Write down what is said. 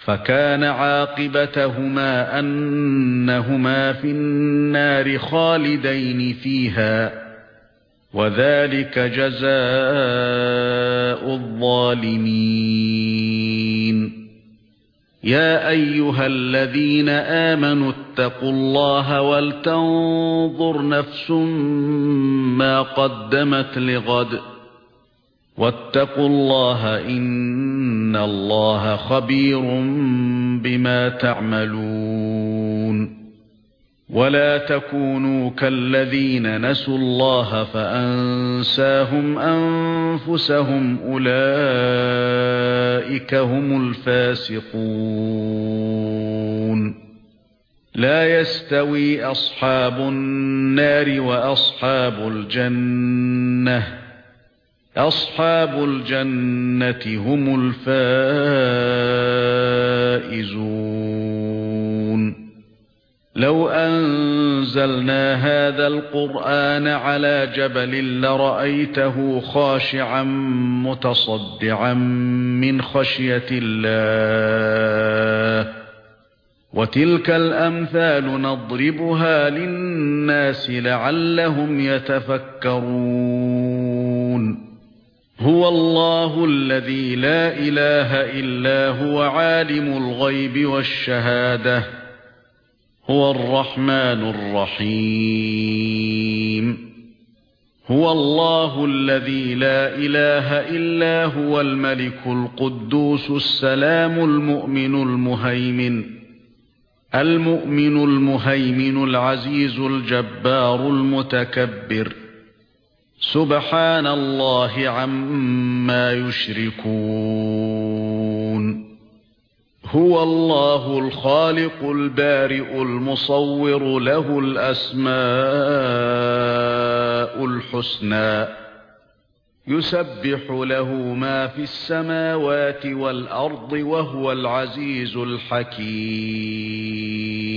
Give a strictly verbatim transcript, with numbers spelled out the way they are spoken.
فكان عاقبتهما أنهما في النار خالدين فيها وذلك جزاء الظالمين. يا أيها الذين آمنوا اتقوا الله ولتنظر نفس ما قدمت لغد واتقوا الله إن الله خبير بما تعملون. ولا تكونوا كالذين نسوا الله فأنساهم أنفسهم أولئك هم الفاسقون. لا يستوي أصحاب النار وأصحاب الجنة أصحاب الجنة هم الفائزون. لو أنزلنا هذا القرآن على جبل لرأيته خاشعا متصدعا من خشية الله. وتلك الأمثال نضربها للناس لعلهم يتفكرون. هو الله الذي لا إله إلا هو عالم الغيب والشهادة هو الرحمن الرحيم. هو الله الذي لا إله إلا هو الملك القدوس السلام المؤمن المهيمن المؤمن المهيمن العزيز الجبار المتكبر سبحان الله عما يشركون. هو الله الخالق البارئ المصور له الأسماء الحسنى يسبح له ما في السماوات والأرض وهو العزيز الحكيم.